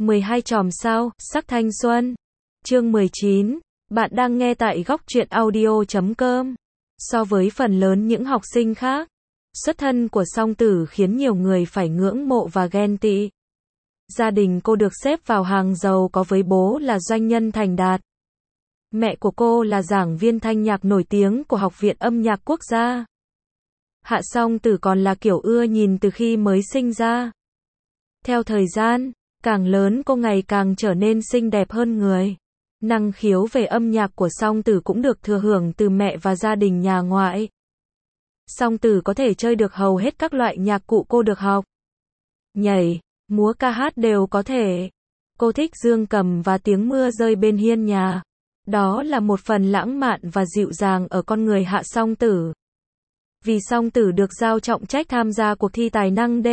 12 chòm sao, sắc thanh xuân. Chương 19. Bạn đang nghe tại góc truyện audio.com. So với phần lớn những học sinh khác, xuất thân của Song Tử khiến nhiều người phải ngưỡng mộ và ghen tị. Gia đình cô được xếp vào hàng giàu có với bố là doanh nhân thành đạt. Mẹ của cô là giảng viên thanh nhạc nổi tiếng của Học viện Âm nhạc Quốc gia. Hạ Song Tử còn là kiểu ưa nhìn từ khi mới sinh ra. Theo thời gian, càng lớn cô ngày càng trở nên xinh đẹp hơn người. Năng khiếu về âm nhạc của Song Tử cũng được thừa hưởng từ mẹ và gia đình nhà ngoại. Song Tử có thể chơi được hầu hết các loại nhạc cụ cô được học. Nhảy, múa ca hát đều có thể. Cô thích dương cầm và tiếng mưa rơi bên hiên nhà. Đó là một phần lãng mạn và dịu dàng ở con người Hạ Song Tử. Vì Song Tử được giao trọng trách tham gia cuộc thi tài năng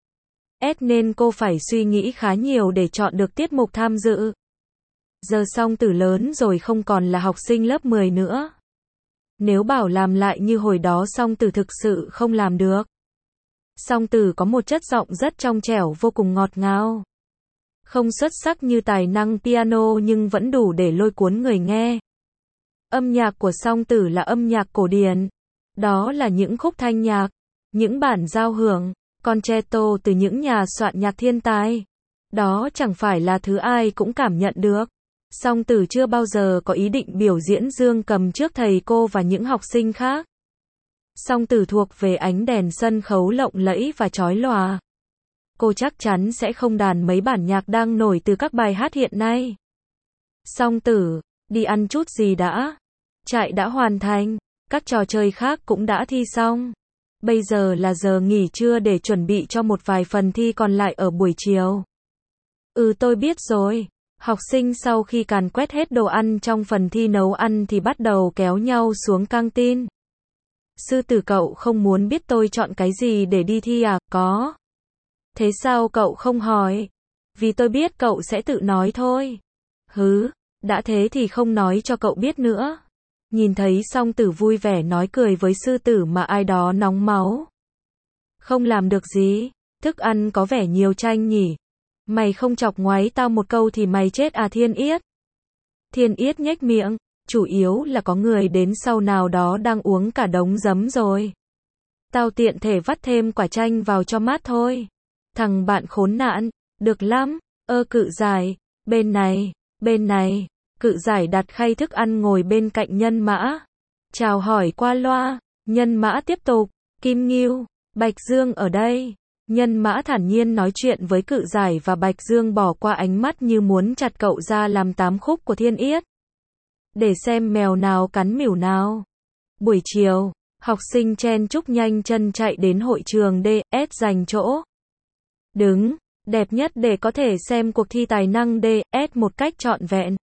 DS nên cô phải suy nghĩ khá nhiều để chọn được tiết mục tham dự. Giờ Song Tử lớn rồi không còn là học sinh lớp 10 nữa. Nếu bảo làm lại như hồi đó Song Tử thực sự không làm được. Song Tử có một chất giọng rất trong trẻo vô cùng ngọt ngào. Không xuất sắc như tài năng piano nhưng vẫn đủ để lôi cuốn người nghe. Âm nhạc của Song Tử là âm nhạc cổ điển. Đó là những khúc thanh nhạc, những bản giao hưởng, concerto từ những nhà soạn nhạc thiên tài. Đó chẳng phải là thứ ai cũng cảm nhận được. Song Tử chưa bao giờ có ý định biểu diễn dương cầm trước thầy cô và những học sinh khác. Song Tử thuộc về ánh đèn sân khấu lộng lẫy và chói lòa. Cô chắc chắn sẽ không đàn mấy bản nhạc đang nổi từ các bài hát hiện nay. Song Tử, đi ăn chút gì đã. Chạy đã hoàn thành, các trò chơi khác cũng đã thi xong. Bây giờ là giờ nghỉ trưa để chuẩn bị cho một vài phần thi còn lại ở buổi chiều. Tôi biết rồi. Học sinh sau khi càn quét hết đồ ăn trong phần thi nấu ăn thì bắt đầu kéo nhau xuống căng tin. Sư Tử, cậu không muốn biết tôi chọn cái gì để đi thi à? Có. Thế sao cậu không hỏi? Vì tôi biết cậu sẽ tự nói thôi. Đã thế thì không nói cho cậu biết nữa. Nhìn thấy Song Tử vui vẻ nói cười với Sư Tử mà ai đó nóng máu. Không làm được gì, thức ăn có vẻ nhiều chanh nhỉ. Mày không chọc ngoáy tao một câu thì mày chết à Thiên Yết? Thiên Yết nhếch miệng, chủ yếu là có người đến sau nào đó đang uống cả đống giấm rồi. Tao tiện thể vắt thêm quả chanh vào cho mát thôi. Thằng bạn khốn nạn, được lắm, Cự Giải, bên này. Cự Giải đặt khay thức ăn ngồi bên cạnh Nhân Mã. Chào hỏi qua loa, Nhân Mã tiếp tục, Kim Ngưu, Bạch Dương ở đây. Nhân Mã thản nhiên nói chuyện với Cự Giải và Bạch Dương bỏ qua ánh mắt như muốn chặt cậu ra làm 8 khúc của Thiên Yết. Để xem mèo nào cắn mỉu nào. Buổi chiều, học sinh chen chúc nhanh chân chạy đến hội trường DS giành chỗ đứng đẹp nhất để có thể xem cuộc thi tài năng DS một cách trọn vẹn.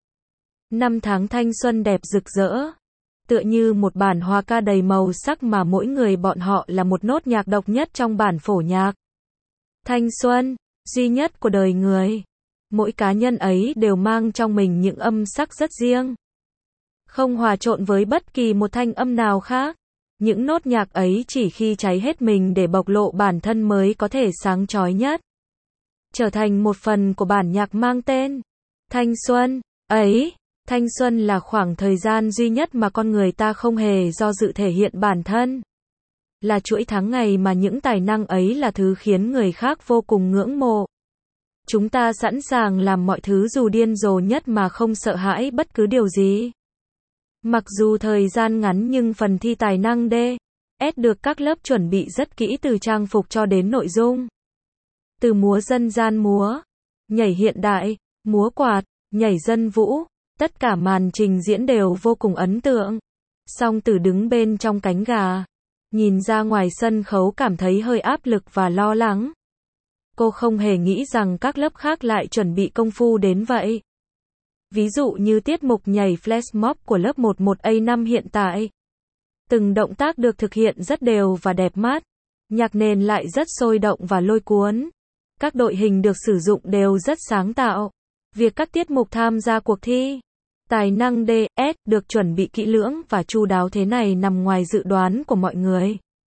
5 tháng thanh xuân đẹp rực rỡ, tựa như một bản hòa ca đầy màu sắc mà mỗi người bọn họ là một nốt nhạc độc nhất trong bản phổ nhạc. Thanh xuân, duy nhất của đời người. Mỗi cá nhân ấy đều mang trong mình những âm sắc rất riêng. Không hòa trộn với bất kỳ một thanh âm nào khác. Những nốt nhạc ấy chỉ khi cháy hết mình để bộc lộ bản thân mới có thể sáng chói nhất. Trở thành một phần của bản nhạc mang tên Thanh xuân. Thanh xuân là khoảng thời gian duy nhất mà con người ta không hề do dự thể hiện bản thân. Là chuỗi tháng ngày mà những tài năng ấy là thứ khiến người khác vô cùng ngưỡng mộ. Chúng ta sẵn sàng làm mọi thứ dù điên rồ nhất mà không sợ hãi bất cứ điều gì. Mặc dù thời gian ngắn nhưng phần thi tài năng DS được các lớp chuẩn bị rất kỹ từ trang phục cho đến nội dung. Từ múa dân gian múa, nhảy hiện đại, múa quạt, nhảy dân vũ, tất cả màn trình diễn đều vô cùng ấn tượng. Song Tử đứng bên trong cánh gà, nhìn ra ngoài sân khấu cảm thấy hơi áp lực và lo lắng. Cô không hề nghĩ rằng các lớp khác lại chuẩn bị công phu đến vậy. Ví dụ như tiết mục nhảy flash mob của lớp 11A5 hiện tại. Từng động tác được thực hiện rất đều và đẹp mắt. Nhạc nền lại rất sôi động và lôi cuốn. Các đội hình được sử dụng đều rất sáng tạo. Việc các tiết mục tham gia cuộc thi tài năng DS được chuẩn bị kỹ lưỡng và chu đáo thế này nằm ngoài dự đoán của mọi người.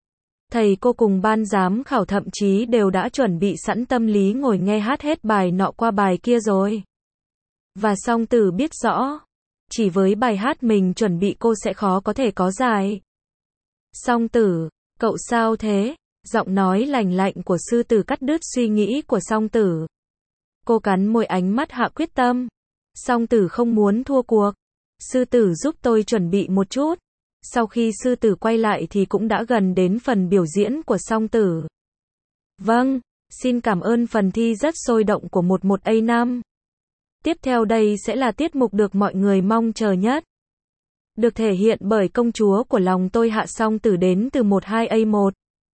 Thầy cô cùng ban giám khảo thậm chí đều đã chuẩn bị sẵn tâm lý ngồi nghe hát hết bài nọ qua bài kia rồi. Và song tử biết rõ, chỉ với bài hát mình chuẩn bị cô sẽ khó có thể có giải. Song tử, cậu sao thế? Giọng nói lành lạnh của sư tử cắt đứt suy nghĩ của song tử. Cô cắn môi, ánh mắt hạ quyết tâm. Song tử không muốn thua cuộc. Sư tử giúp tôi chuẩn bị một chút. Sau khi sư tử quay lại thì cũng đã gần đến phần biểu diễn của song tử. Vâng, xin cảm ơn phần thi rất sôi động của 11A5. Tiếp theo đây sẽ là tiết mục được mọi người mong chờ nhất. Được thể hiện bởi công chúa của lòng tôi Hạ Song Tử đến từ 12A1.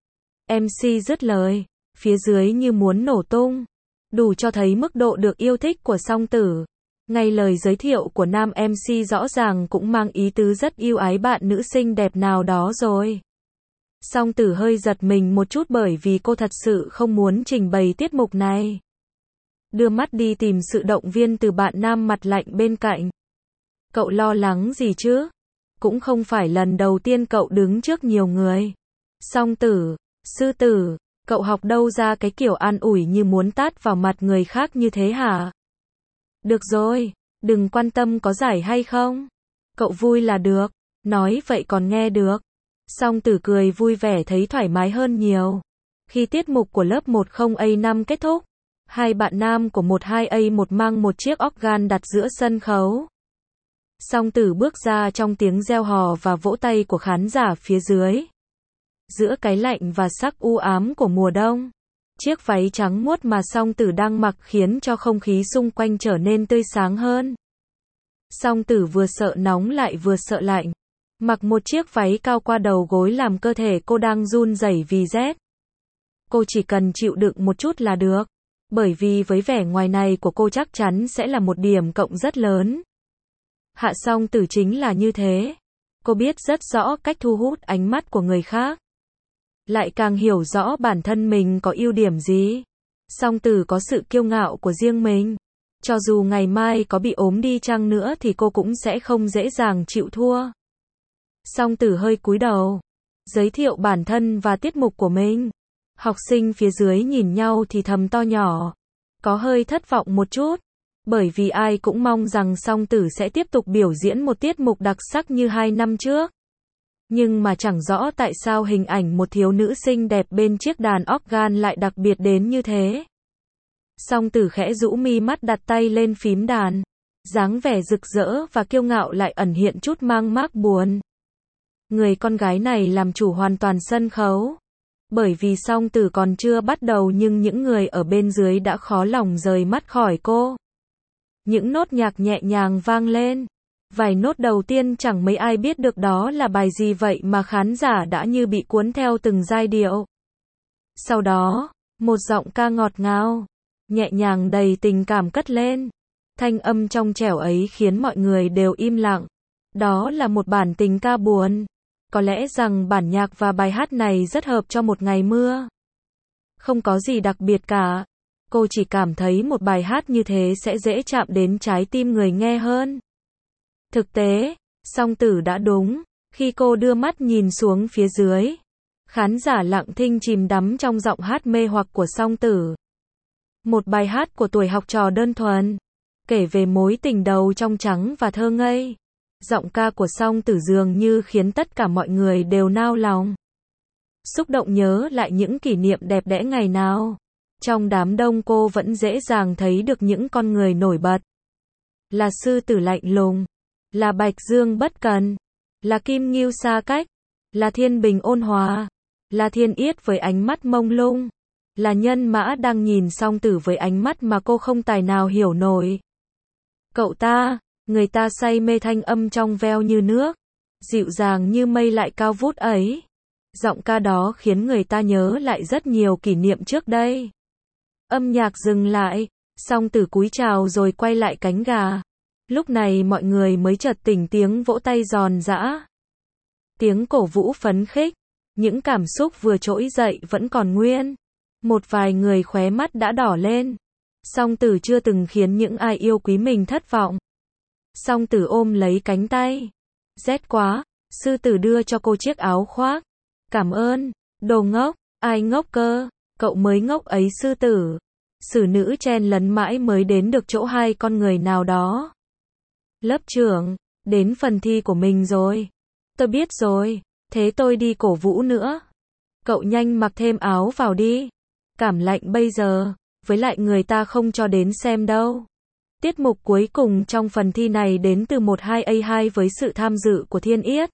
MC dứt lời, phía dưới như muốn nổ tung. Đủ cho thấy mức độ được yêu thích của Song Tử. Ngay lời giới thiệu của nam MC rõ ràng cũng mang ý tứ rất yêu ái bạn nữ xinh đẹp nào đó rồi. Song Tử hơi giật mình một chút bởi vì cô thật sự không muốn trình bày tiết mục này. Đưa mắt đi tìm sự động viên từ bạn nam mặt lạnh bên cạnh. Cậu lo lắng gì chứ? Cũng không phải lần đầu tiên cậu đứng trước nhiều người. Song Tử, sư tử, cậu học đâu ra cái kiểu an ủi như muốn tát vào mặt người khác như thế hả? Được rồi, đừng quan tâm có giải hay không. Cậu vui là được, nói vậy còn nghe được. Song Tử cười vui vẻ thấy thoải mái hơn nhiều. Khi tiết mục của lớp 10A5 kết thúc, hai bạn nam của 12A1 mang một chiếc organ đặt giữa sân khấu. Song Tử bước ra trong tiếng reo hò và vỗ tay của khán giả phía dưới. Giữa cái lạnh và sắc u ám của mùa đông, chiếc váy trắng muốt mà Song Tử đang mặc khiến cho không khí xung quanh trở nên tươi sáng hơn. Song Tử vừa sợ nóng lại vừa sợ lạnh. Mặc một chiếc váy cao qua đầu gối làm cơ thể cô đang run rẩy vì rét. Cô chỉ cần chịu đựng một chút là được. Bởi vì với vẻ ngoài này của cô chắc chắn sẽ là một điểm cộng rất lớn. Hạ Song Tử chính là như thế. Cô biết rất rõ cách thu hút ánh mắt của người khác. Lại càng hiểu rõ bản thân mình có ưu điểm gì. Song Tử có sự kiêu ngạo của riêng mình. Cho dù ngày mai có bị ốm đi chăng nữa thì cô cũng sẽ không dễ dàng chịu thua. Song Tử hơi cúi đầu, giới thiệu bản thân và tiết mục của mình. Học sinh phía dưới nhìn nhau thì thầm to nhỏ. Có hơi thất vọng một chút. Bởi vì ai cũng mong rằng Song Tử sẽ tiếp tục biểu diễn một tiết mục đặc sắc như 2 năm trước. Nhưng mà chẳng rõ tại sao hình ảnh một thiếu nữ xinh đẹp bên chiếc đàn organ lại đặc biệt đến như thế. Song Tử khẽ rũ mi mắt đặt tay lên phím đàn. Dáng vẻ rực rỡ và kiêu ngạo lại ẩn hiện chút mang mác buồn. Người con gái này làm chủ hoàn toàn sân khấu. Bởi vì Song Tử còn chưa bắt đầu nhưng những người ở bên dưới đã khó lòng rời mắt khỏi cô. Những nốt nhạc nhẹ nhàng vang lên. Vài nốt đầu tiên chẳng mấy ai biết được đó là bài gì vậy mà khán giả đã như bị cuốn theo từng giai điệu. Sau đó, một giọng ca ngọt ngào, nhẹ nhàng đầy tình cảm cất lên. Thanh âm trong trẻo ấy khiến mọi người đều im lặng. Đó là một bản tình ca buồn. Có lẽ rằng bản nhạc và bài hát này rất hợp cho một ngày mưa. Không có gì đặc biệt cả. Cô chỉ cảm thấy một bài hát như thế sẽ dễ chạm đến trái tim người nghe hơn. Thực tế, Song Tử đã đúng. Khi cô đưa mắt nhìn xuống phía dưới, khán giả lặng thinh chìm đắm trong giọng hát mê hoặc của Song Tử. Một bài hát của tuổi học trò đơn thuần, kể về mối tình đầu trong trắng và thơ ngây. Giọng ca của Song Tử dường như khiến tất cả mọi người đều nao lòng. Xúc động nhớ lại những kỷ niệm đẹp đẽ ngày nào. Trong đám đông cô vẫn dễ dàng thấy được những con người nổi bật. Là sư tử lạnh lùng, là Bạch Dương bất cần, là Kim Ngưu xa cách, là Thiên Bình ôn hòa, là Thiên Yết với ánh mắt mông lung, là Nhân Mã đang nhìn Song Tử với ánh mắt mà cô không tài nào hiểu nổi. Cậu ta, người ta say mê thanh âm trong veo như nước, dịu dàng như mây lại cao vút ấy. Giọng ca đó khiến người ta nhớ lại rất nhiều kỷ niệm trước đây. Âm nhạc dừng lại, Song Tử cúi chào rồi quay lại cánh gà. Lúc này mọi người mới chợt tỉnh tiếng vỗ tay giòn giã. Tiếng cổ vũ phấn khích, những cảm xúc vừa trỗi dậy vẫn còn nguyên. Một vài người khóe mắt đã đỏ lên. Song Tử chưa từng khiến những ai yêu quý mình thất vọng. Song Tử ôm lấy cánh tay. Rét quá, sư tử đưa cho cô chiếc áo khoác. Cảm ơn, Đồ ngốc, ai ngốc cơ, cậu mới ngốc ấy sư tử. Sử nữ chen lấn mãi mới đến được chỗ hai con người nào đó. Lớp trưởng, đến phần thi của mình rồi. Tôi biết rồi, thế tôi đi cổ vũ nữa. Cậu nhanh mặc thêm áo vào đi. Cảm lạnh bây giờ, với lại người ta không cho đến xem đâu. Tiết mục cuối cùng trong phần thi này đến từ 12A2 với sự tham dự của Thiên Yết.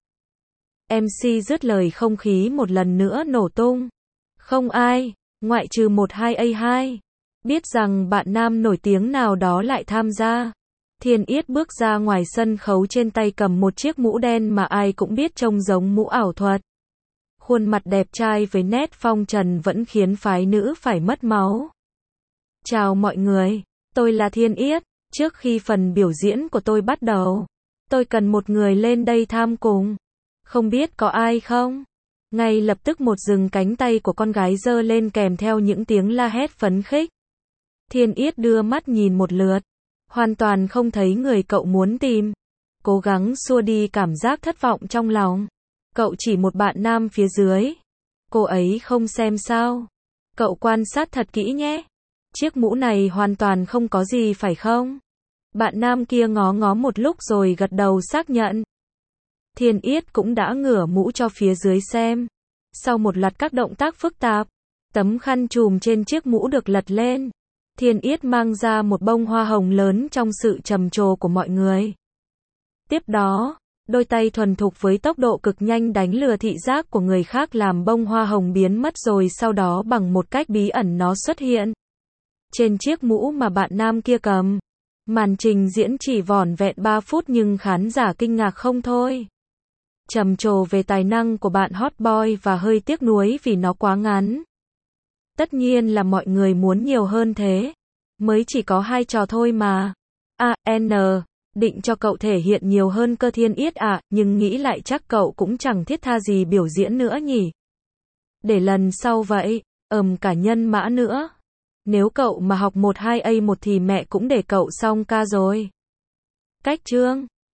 MC dứt lời không khí một lần nữa nổ tung. Không ai, ngoại trừ 12A2, biết rằng bạn nam nổi tiếng nào đó lại tham gia. Thiên Yết bước ra ngoài sân khấu trên tay cầm một chiếc mũ đen mà ai cũng biết trông giống mũ ảo thuật. Khuôn mặt đẹp trai với nét phong trần vẫn khiến phái nữ phải mất máu. Chào mọi người, tôi là Thiên Yết. Trước khi phần biểu diễn của tôi bắt đầu, tôi cần một người lên đây tham cùng. Không biết có ai không? Ngay lập tức một dừng cánh tay của con gái giơ lên kèm theo những tiếng la hét phấn khích. Thiên Yết đưa mắt nhìn một lượt, hoàn toàn không thấy người cậu muốn tìm. Cố gắng xua đi cảm giác thất vọng trong lòng. Cậu chỉ một bạn nam phía dưới. Cô ấy không xem sao? Cậu quan sát thật kỹ nhé. Chiếc mũ này hoàn toàn không có gì phải không? Bạn nam kia ngó ngó một lúc rồi gật đầu xác nhận. Thiên Yết cũng đã ngửa mũ cho phía dưới xem. Sau một loạt các động tác phức tạp, tấm khăn trùm trên chiếc mũ được lật lên. Thiên Yết mang ra một bông hoa hồng lớn trong sự trầm trồ của mọi người. Tiếp đó, đôi tay thuần thục với tốc độ cực nhanh đánh lừa thị giác của người khác làm bông hoa hồng biến mất rồi sau đó bằng một cách bí ẩn nó xuất hiện trên chiếc mũ mà bạn nam kia cầm. Màn trình diễn chỉ vỏn vẹn 3 phút nhưng khán giả kinh ngạc không thôi. Trầm trồ về tài năng của bạn hot boy và hơi tiếc nuối vì nó quá ngắn. Tất nhiên là mọi người muốn nhiều hơn thế. Mới chỉ có 2 trò thôi mà. Định cho cậu thể hiện nhiều hơn cơ Thiên Yết à, nhưng nghĩ lại chắc cậu cũng chẳng thiết tha gì biểu diễn nữa nhỉ. Để lần sau vậy, cả nhân mã nữa. Nếu cậu mà học 12A1 thì mẹ cũng để cậu xong ca rồi. Cách chương